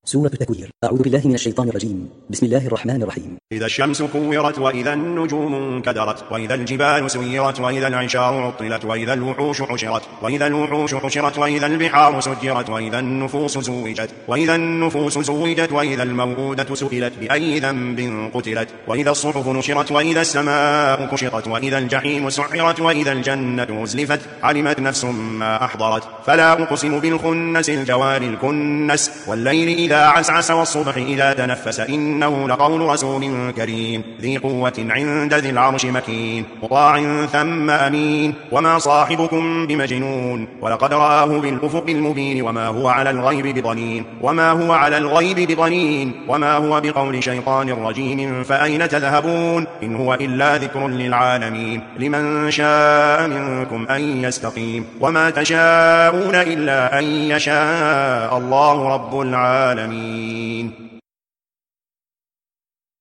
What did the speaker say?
سورة التكوير. أعوذ بالله من الشيطان الرجيم. بسم الله الرحمن الرحيم. إذا الشمس كورت وإذا النجوم انكدرت وإذا الجبال سيرت وإذا العشار عطلت وإذا الوحوش حشرت وإذا البحار سجرت وإذا النفوس زوجت وإذا الموءودة سئلت بأي ذنب قتلت وإذا الصحف نشرت وإذا السماء كشطت وإذا الجحيم سعرت وإذا الجنة أزلفت علمت نفس ما أحضرت فلا أقسم بالخنس الجوار الكنس والليل إذا عسعس والصبح إذا تنفس إنه لقول رسول كريم ذي قوة عند ذي العرش مكين مطاع ثم أمين وما صاحبكم بمجنون ولقد رآه بالأفق المبين وما هو على الغيب بضنين وما هو بقول شيطان رجيم فأين تذهبون إن هو إلا ذكر للعالمين لمن شاء منكم أن يستقيم وما تشاءون إلا أن يشاء الله رب العالمين.